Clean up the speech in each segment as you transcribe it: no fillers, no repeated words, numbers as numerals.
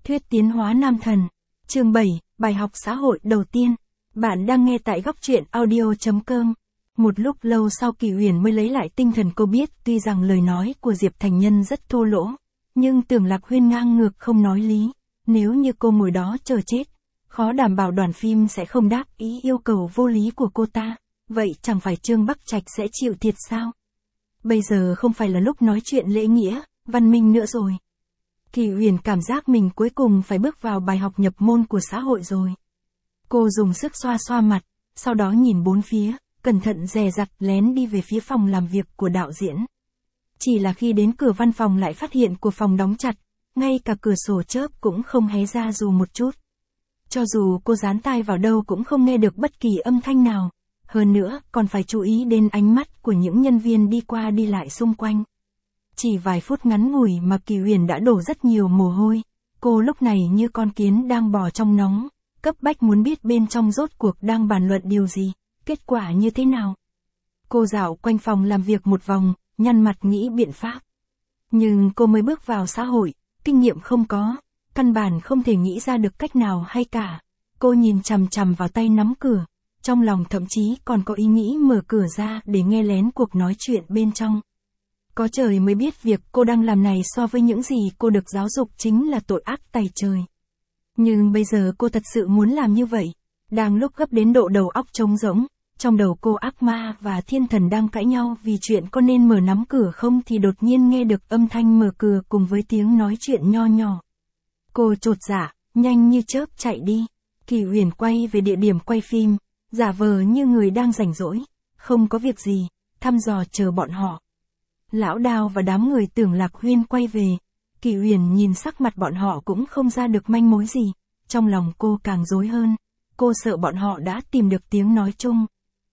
Thuyết tiến hóa nam thần. Chương 7, bài học xã hội đầu tiên. Bạn đang nghe tại góc truyện audio.com. Một lúc lâu sau Kỳ Huyền mới lấy lại tinh thần, cô biết tuy rằng lời nói của Diệp Thành Nhân rất thô lỗ, nhưng Tưởng Lạc Huyên ngang ngược không nói lý. Nếu như cô ngồi đó chờ chết, khó đảm bảo đoàn phim sẽ không đáp ý yêu cầu vô lý của cô ta. Vậy chẳng phải Trương Bắc Trạch sẽ chịu thiệt sao? Bây giờ không phải là lúc nói chuyện lễ nghĩa, văn minh nữa rồi. Kỳ Huyền cảm giác mình cuối cùng phải bước vào bài học nhập môn của xã hội rồi. Cô dùng sức xoa xoa mặt, sau đó nhìn bốn phía, cẩn thận dè dặt lén đi về phía phòng làm việc của đạo diễn. Chỉ là khi đến cửa văn phòng lại phát hiện của phòng đóng chặt, ngay cả cửa sổ chớp cũng không hé ra dù một chút. Cho dù cô dán tai vào đâu cũng không nghe được bất kỳ âm thanh nào, hơn nữa còn phải chú ý đến ánh mắt của những nhân viên đi qua đi lại xung quanh. Chỉ vài phút ngắn ngủi mà Kỳ Huyền đã đổ rất nhiều mồ hôi, cô lúc này như con kiến đang bò trong nóng, cấp bách muốn biết bên trong rốt cuộc đang bàn luận điều gì, kết quả như thế nào. Cô dạo quanh phòng làm việc một vòng, nhăn mặt nghĩ biện pháp. Nhưng cô mới bước vào xã hội, kinh nghiệm không có, căn bản không thể nghĩ ra được cách nào hay cả. Cô nhìn chằm chằm vào tay nắm cửa, trong lòng thậm chí còn có ý nghĩ mở cửa ra để nghe lén cuộc nói chuyện bên trong. Có trời mới biết việc cô đang làm này so với những gì cô được giáo dục chính là tội ác tày trời. Nhưng bây giờ cô thật sự muốn làm như vậy. Đang lúc gấp đến độ đầu óc trống rỗng, trong đầu cô ác ma và thiên thần đang cãi nhau vì chuyện có nên mở nắm cửa không thì đột nhiên nghe được âm thanh mở cửa cùng với tiếng nói chuyện nho nhỏ. Cô chột dạ, nhanh như chớp chạy đi. Kỳ Huyền quay về địa điểm quay phim, giả vờ như người đang rảnh rỗi, không có việc gì, thăm dò chờ bọn họ. Lão Đao và đám người Tưởng Lạc Huyên quay về, Kỳ Huyền nhìn sắc mặt bọn họ cũng không ra được manh mối gì, trong lòng cô càng rối hơn, cô sợ bọn họ đã tìm được tiếng nói chung.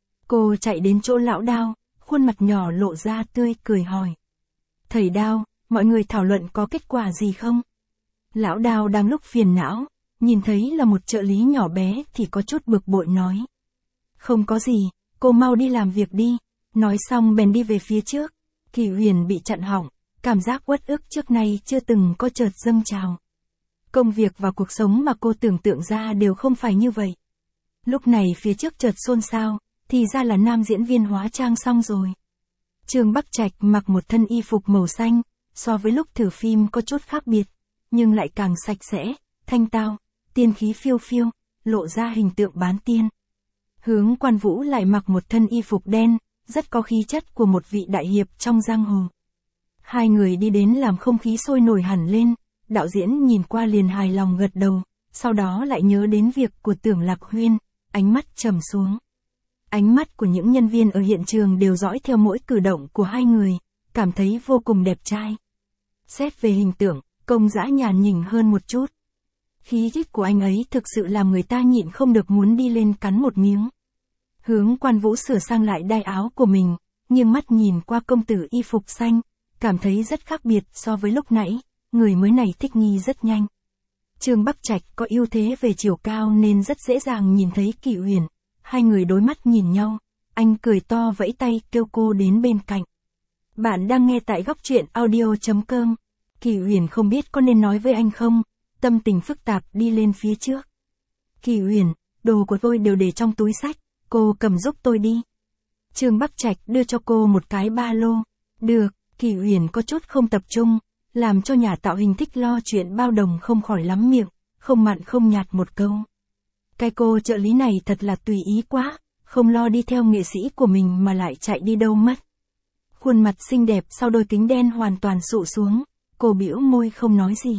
Cô chạy đến chỗ Lão Đao, khuôn mặt nhỏ lộ ra tươi cười hỏi. Thầy Đao, mọi người thảo luận có kết quả gì không? Lão Đao đang lúc phiền não, nhìn thấy là một trợ lý nhỏ bé thì có chút bực bội nói. Không có gì, cô mau đi làm việc đi, nói xong bèn đi về phía trước. Kỳ Huyền bị chặn họng, cảm giác uất ức trước nay chưa từng có chợt dâng trào. Công việc và cuộc sống mà cô tưởng tượng ra đều không phải như vậy. Lúc này phía trước chợt xôn xao, thì ra là nam diễn viên hóa trang xong rồi. Trương Bắc Trạch mặc một thân y phục màu xanh, so với lúc thử phim có chút khác biệt, nhưng lại càng sạch sẽ, thanh tao, tiên khí phiêu phiêu, lộ ra hình tượng bán tiên. Hướng Quan Vũ lại mặc một thân y phục đen, rất có khí chất của một vị đại hiệp trong giang hồ. Hai người đi đến làm không khí sôi nổi hẳn lên, đạo diễn nhìn qua liền hài lòng gật đầu, sau đó lại nhớ đến việc của Tưởng Lạc Huyên, ánh mắt trầm xuống. Ánh mắt của những nhân viên ở hiện trường đều dõi theo mỗi cử động của hai người, cảm thấy vô cùng đẹp trai. Xét về hình tượng, Công Dã nhàn nhỉnh hơn một chút. Khí chất của anh ấy thực sự làm người ta nhịn không được muốn đi lên cắn một miếng. Hướng Quan Vũ sửa sang lại đai áo của mình, nghiêng mắt nhìn qua công tử y phục xanh, cảm thấy rất khác biệt so với lúc nãy, người mới này thích nghi rất nhanh. Trương Bắc Trạch có ưu thế về chiều cao nên rất dễ dàng nhìn thấy Kỳ Huyền, hai người đối mắt nhìn nhau, anh cười to vẫy tay kêu cô đến bên cạnh. Bạn đang nghe tại góc truyện audio.com. Kỳ Huyền không biết có nên nói với anh không, tâm tình phức tạp đi lên phía trước. Kỳ Huyền, đồ của tôi đều để trong túi xách, cô cầm giúp tôi đi. Trương Bắc Trạch đưa cho cô một cái ba lô. Được, Kỳ Huyền có chút không tập trung, làm cho nhà tạo hình thích lo chuyện bao đồng không khỏi lắm miệng, không mặn không nhạt một câu. Cái cô trợ lý này thật là tùy ý quá, không lo đi theo nghệ sĩ của mình mà lại chạy đi đâu mất. Khuôn mặt xinh đẹp sau đôi kính đen hoàn toàn sụ xuống, cô bĩu môi không nói gì.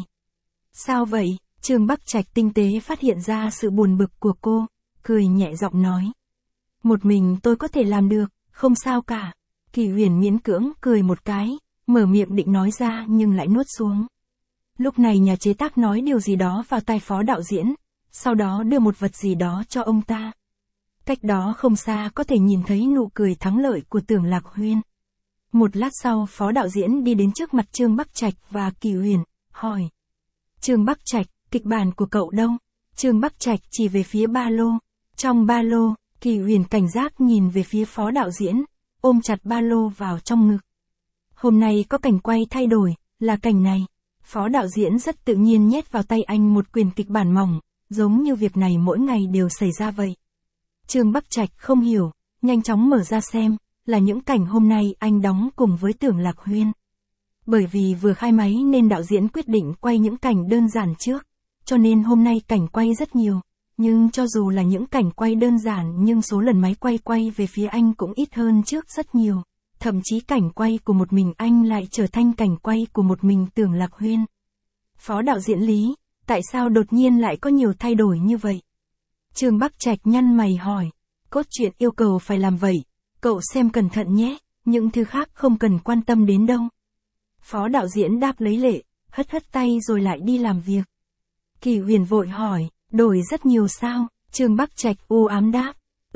Sao vậy? Trương Bắc Trạch tinh tế phát hiện ra sự buồn bực của cô, cười nhẹ giọng nói. Một mình tôi có thể làm được, không sao cả. Kỳ Huyền miễn cưỡng cười một cái, mở miệng định nói ra nhưng lại nuốt xuống. Lúc này nhà chế tác nói điều gì đó vào tai phó đạo diễn, sau đó đưa một vật gì đó cho ông ta. Cách đó không xa có thể nhìn thấy nụ cười thắng lợi của Tưởng Lạc Huyên. Một lát sau phó đạo diễn đi đến trước mặt Trương Bắc Trạch và Kỳ Huyền, hỏi. Trương Bắc Trạch, kịch bản của cậu đâu? Trương Bắc Trạch chỉ về phía ba lô. Trong ba lô, Kỳ Huyền cảnh giác nhìn về phía phó đạo diễn, ôm chặt ba lô vào trong ngực. Hôm nay có cảnh quay thay đổi, là cảnh này. Phó đạo diễn rất tự nhiên nhét vào tay anh một quyển kịch bản mỏng, giống như việc này mỗi ngày đều xảy ra vậy. Trương Bắc Trạch không hiểu, nhanh chóng mở ra xem, là những cảnh hôm nay anh đóng cùng với Tưởng Lạc Huyên. Bởi vì vừa khai máy nên đạo diễn quyết định quay những cảnh đơn giản trước, cho nên hôm nay cảnh quay rất nhiều, nhưng cho dù là những cảnh quay đơn giản nhưng số lần máy quay về phía anh cũng ít hơn trước rất nhiều. Thậm chí cảnh quay của một mình anh lại trở thành cảnh quay của một mình Tưởng Lạc Huyên. Phó đạo diễn Lý, tại sao đột nhiên lại có nhiều thay đổi như vậy? Trương Bắc Trạch nhăn mày hỏi, cốt truyện yêu cầu phải làm vậy, cậu xem cẩn thận nhé, những thứ khác không cần quan tâm đến đâu. Phó đạo diễn đáp lấy lệ, hất hất tay rồi lại đi làm việc. Kỳ Huyền vội hỏi, đổi rất nhiều sao? Trương Bắc Trạch u ám đáp,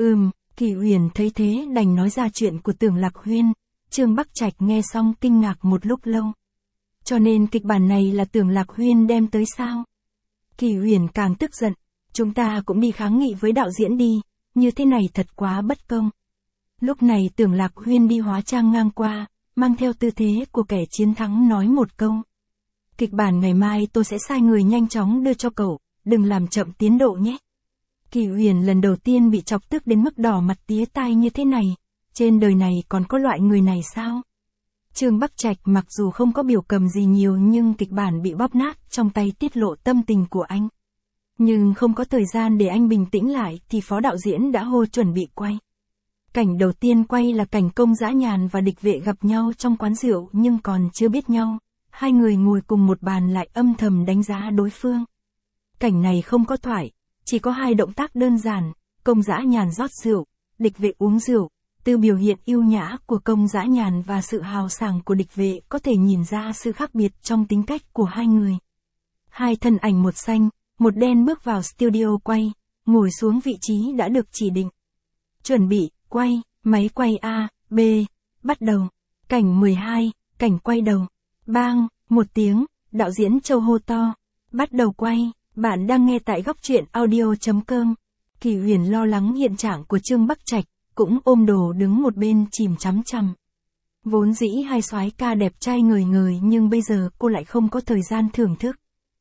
Kỳ Huyền thấy thế đành nói ra chuyện của Tưởng Lạc Huyên. Trương Bắc Trạch nghe xong kinh ngạc một lúc lâu. Cho nên kịch bản này là Tưởng Lạc Huyên đem tới sao? Kỳ Huyền càng tức giận, chúng ta cũng đi kháng nghị với đạo diễn đi, như thế này thật quá bất công. Lúc này Tưởng Lạc Huyên đi hóa trang ngang qua, mang theo tư thế của kẻ chiến thắng nói một câu. Kịch bản ngày mai tôi sẽ sai người nhanh chóng đưa cho cậu, đừng làm chậm tiến độ nhé. Kỳ Huyền lần đầu tiên bị chọc tức đến mức đỏ mặt tía tai như thế này, trên đời này còn có loại người này sao? Trương Bắc Trạch mặc dù không có biểu cầm gì nhiều nhưng kịch bản bị bóp nát trong tay tiết lộ tâm tình của anh. Nhưng không có thời gian để anh bình tĩnh lại thì phó đạo diễn đã hô chuẩn bị quay. Cảnh đầu tiên quay là cảnh Công Dã Nhàn và địch vệ gặp nhau trong quán rượu nhưng còn chưa biết nhau. Hai người ngồi cùng một bàn lại âm thầm đánh giá đối phương. Cảnh này không có thoại, chỉ có hai động tác đơn giản, Công Dã Nhàn rót rượu, địch vệ uống rượu. Từ biểu hiện yêu nhã của Công Dã Nhàn và sự hào sảng của địch vệ có thể nhìn ra sự khác biệt trong tính cách của hai người. Hai thân ảnh một xanh, một đen bước vào studio quay, ngồi xuống vị trí đã được chỉ định. Chuẩn bị, quay, máy quay A, B, bắt đầu. Cảnh 12, cảnh quay đầu. Bang, một tiếng, đạo diễn Châu hô to. Bắt đầu quay, bạn đang nghe tại góc truyện audio.com. Kỳ Huyền lo lắng hiện trạng của Trương Bắc Trạch, cũng ôm đồ đứng một bên chìm chằm chằm. Vốn dĩ hai soái ca đẹp trai ngời ngời nhưng bây giờ cô lại không có thời gian thưởng thức.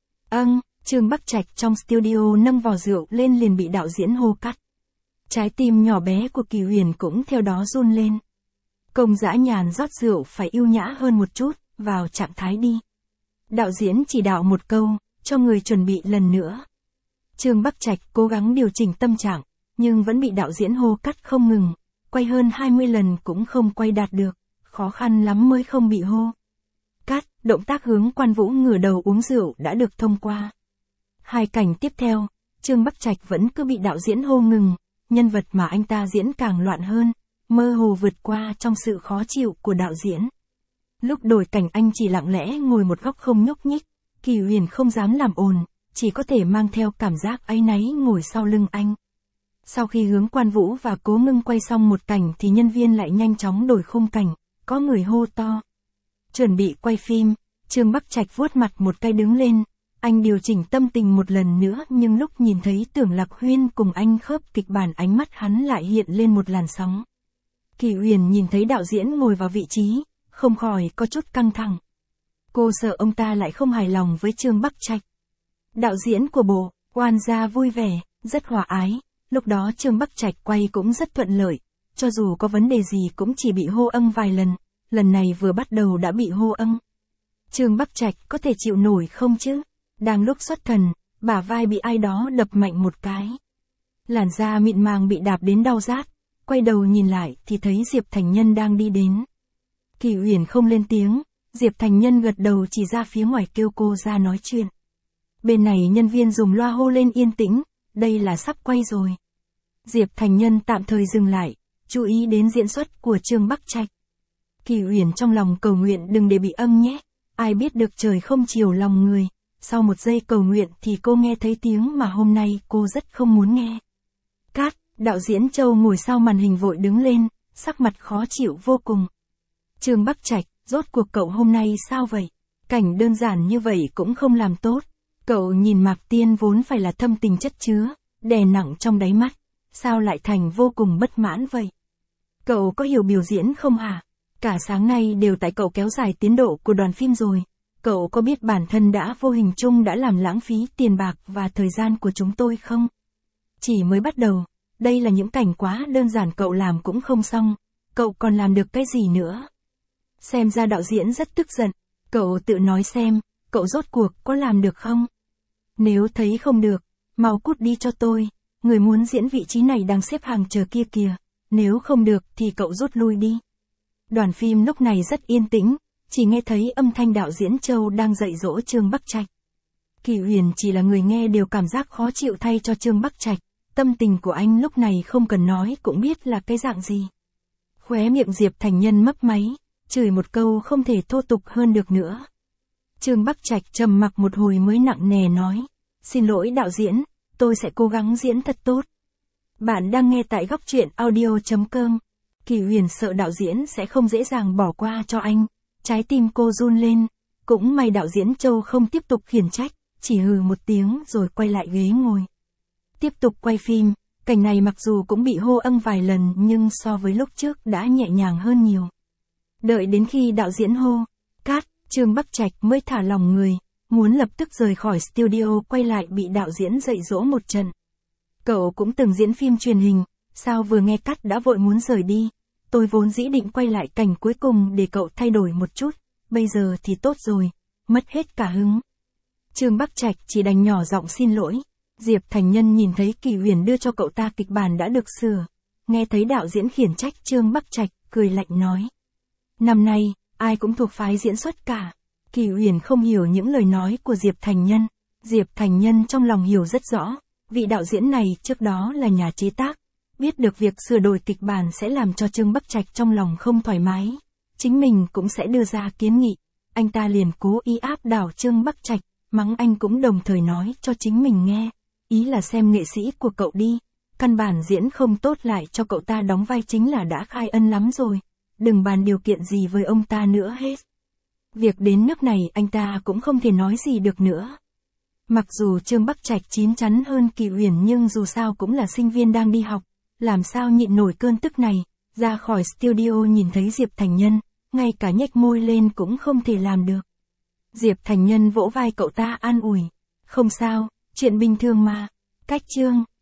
Trương Bắc Trạch trong studio nâng vò rượu lên liền bị đạo diễn hô cắt. Trái tim nhỏ bé của Kỳ Huyền cũng theo đó run lên. Công Dã Nhàn rót rượu phải yêu nhã hơn một chút, vào trạng thái đi. Đạo diễn chỉ đạo một câu, cho người chuẩn bị lần nữa. Trương Bắc Trạch cố gắng điều chỉnh tâm trạng, nhưng vẫn bị đạo diễn hô cắt không ngừng, quay hơn 20 lần cũng không quay đạt được, khó khăn lắm mới không bị hô. Cắt, động tác hướng Quan Vũ ngửa đầu uống rượu đã được thông qua. Hai cảnh tiếp theo, Trương Bắc Trạch vẫn cứ bị đạo diễn hô ngừng, nhân vật mà anh ta diễn càng loạn hơn, mơ hồ vượt qua trong sự khó chịu của đạo diễn. Lúc đổi cảnh anh chỉ lặng lẽ ngồi một góc không nhúc nhích, Kỳ Huyền không dám làm ồn, chỉ có thể mang theo cảm giác áy náy ngồi sau lưng anh. Sau khi hướng Quan Vũ và Cố Ngưng quay xong một cảnh thì nhân viên lại nhanh chóng đổi khung cảnh, có người hô to. Chuẩn bị quay phim, Trương Bắc Trạch vuốt mặt một cái đứng lên, anh điều chỉnh tâm tình một lần nữa nhưng lúc nhìn thấy Tưởng Lạc Huyên cùng anh khớp kịch bản ánh mắt hắn lại hiện lên một làn sóng. Kỳ Huyền nhìn thấy đạo diễn ngồi vào vị trí, không khỏi có chút căng thẳng. Cô sợ ông ta lại không hài lòng với Trương Bắc Trạch. Đạo diễn của bộ, Oan gia vui vẻ, rất hòa ái, lúc đó Trương Bắc Trạch quay cũng rất thuận lợi, cho dù có vấn đề gì cũng chỉ bị hô vài lần này vừa bắt đầu đã bị hô Trương Bắc Trạch có thể chịu nổi không chứ? Đang lúc xuất thần, bả vai bị ai đó đập mạnh một cái. Làn da mịn màng bị đạp đến đau rát, quay đầu nhìn lại thì thấy Diệp Thành Nhân đang đi đến. Kỳ Huyền không lên tiếng, Diệp Thành Nhân gật đầu chỉ ra phía ngoài kêu cô ra nói chuyện. Bên này nhân viên dùng loa hô lên yên tĩnh, đây là sắp quay rồi. Diệp Thành Nhân tạm thời dừng lại, chú ý đến diễn xuất của Trương Bắc Trạch. Kỳ Huyền trong lòng cầu nguyện đừng để bị nhé, ai biết được trời không chiều lòng người. Sau một giây cầu nguyện thì cô nghe thấy tiếng mà hôm nay cô rất không muốn nghe. Cát, đạo diễn Châu ngồi sau màn hình vội đứng lên, sắc mặt khó chịu vô cùng. Trương Bắc Trạch, rốt cuộc cậu hôm nay sao vậy? Cảnh đơn giản như vậy cũng không làm tốt. Cậu nhìn Mạc Tiên vốn phải là thâm tình chất chứa, đè nặng trong đáy mắt, sao lại thành vô cùng bất mãn vậy? Cậu có hiểu biểu diễn không hả? Cả sáng nay đều tại cậu kéo dài tiến độ của đoàn phim rồi. cậu có biết bản thân đã vô hình chung đã làm lãng phí tiền bạc và thời gian của chúng tôi không? Chỉ mới bắt đầu, đây là những cảnh quá đơn giản cậu làm cũng không xong, cậu còn làm được cái gì nữa? Xem ra đạo diễn rất tức giận, cậu tự nói xem, cậu rốt cuộc có làm được không? Nếu thấy không được, mau cút đi cho tôi, người muốn diễn vị trí này đang xếp hàng chờ kia kìa, nếu không được thì cậu rút lui đi. Đoàn phim lúc này rất yên tĩnh, chỉ nghe thấy âm thanh đạo diễn Châu đang dạy dỗ Trương Bắc Trạch. Kỳ Huyền chỉ là người nghe đều cảm giác khó chịu thay cho Trương Bắc Trạch, tâm tình của anh lúc này không cần nói cũng biết là cái dạng gì. Khóe miệng Diệp Thành Nhân mấp máy, chửi một câu không thể thô tục hơn được nữa. Trương Bắc Trạch trầm mặc một hồi mới nặng nề nói, xin lỗi đạo diễn, tôi sẽ cố gắng diễn thật tốt. Bạn đang nghe tại góc truyện audio.com. Kỳ Huyền sợ đạo diễn sẽ không dễ dàng bỏ qua cho anh, trái tim cô run lên, cũng may đạo diễn Châu không tiếp tục khiển trách, chỉ hừ một tiếng rồi quay lại ghế ngồi. Tiếp tục quay phim, cảnh này mặc dù cũng bị hô âng vài lần nhưng so với lúc trước đã nhẹ nhàng hơn nhiều. Đợi đến khi đạo diễn hô, cắt, Trương Bắc Trạch mới thả lòng người, muốn lập tức rời khỏi studio quay lại bị đạo diễn dạy dỗ một trận. Cậu cũng từng diễn phim truyền hình, sao vừa nghe cắt đã vội muốn rời đi, tôi vốn dĩ định quay lại cảnh cuối cùng để cậu thay đổi một chút, bây giờ thì tốt rồi, mất hết cả hứng. Trương Bắc Trạch chỉ đành nhỏ giọng xin lỗi. Diệp Thành Nhân nhìn thấy Kỳ Huyền đưa cho cậu ta kịch bản đã được sửa, nghe thấy đạo diễn khiển trách Trương Bắc Trạch, cười lạnh nói. Năm nay, ai cũng thuộc phái diễn xuất cả. Kỳ Huyền không hiểu những lời nói của Diệp Thành Nhân. Diệp Thành Nhân trong lòng hiểu rất rõ, vị đạo diễn này trước đó là nhà chế tác, biết được việc sửa đổi kịch bản sẽ làm cho Trương Bắc Trạch trong lòng không thoải mái, chính mình cũng sẽ đưa ra kiến nghị, anh ta liền cố ý áp đảo Trương Bắc Trạch, mắng anh cũng đồng thời nói cho chính mình nghe, ý là xem nghệ sĩ của cậu đi, căn bản diễn không tốt lại cho cậu ta đóng vai chính là đã khai ân lắm rồi, đừng bàn điều kiện gì với ông ta nữa hết. Việc đến nước này anh ta cũng không thể nói gì được nữa. Mặc dù Trương Bắc Trạch chín chắn hơn Kỳ Huyền nhưng dù sao cũng là sinh viên đang đi học, làm sao nhịn nổi cơn tức này, ra khỏi studio nhìn thấy Diệp Thành Nhân, ngay cả nhếch môi lên cũng không thể làm được. Diệp Thành Nhân vỗ vai cậu ta an ủi, không sao, chuyện bình thường mà, cách Trương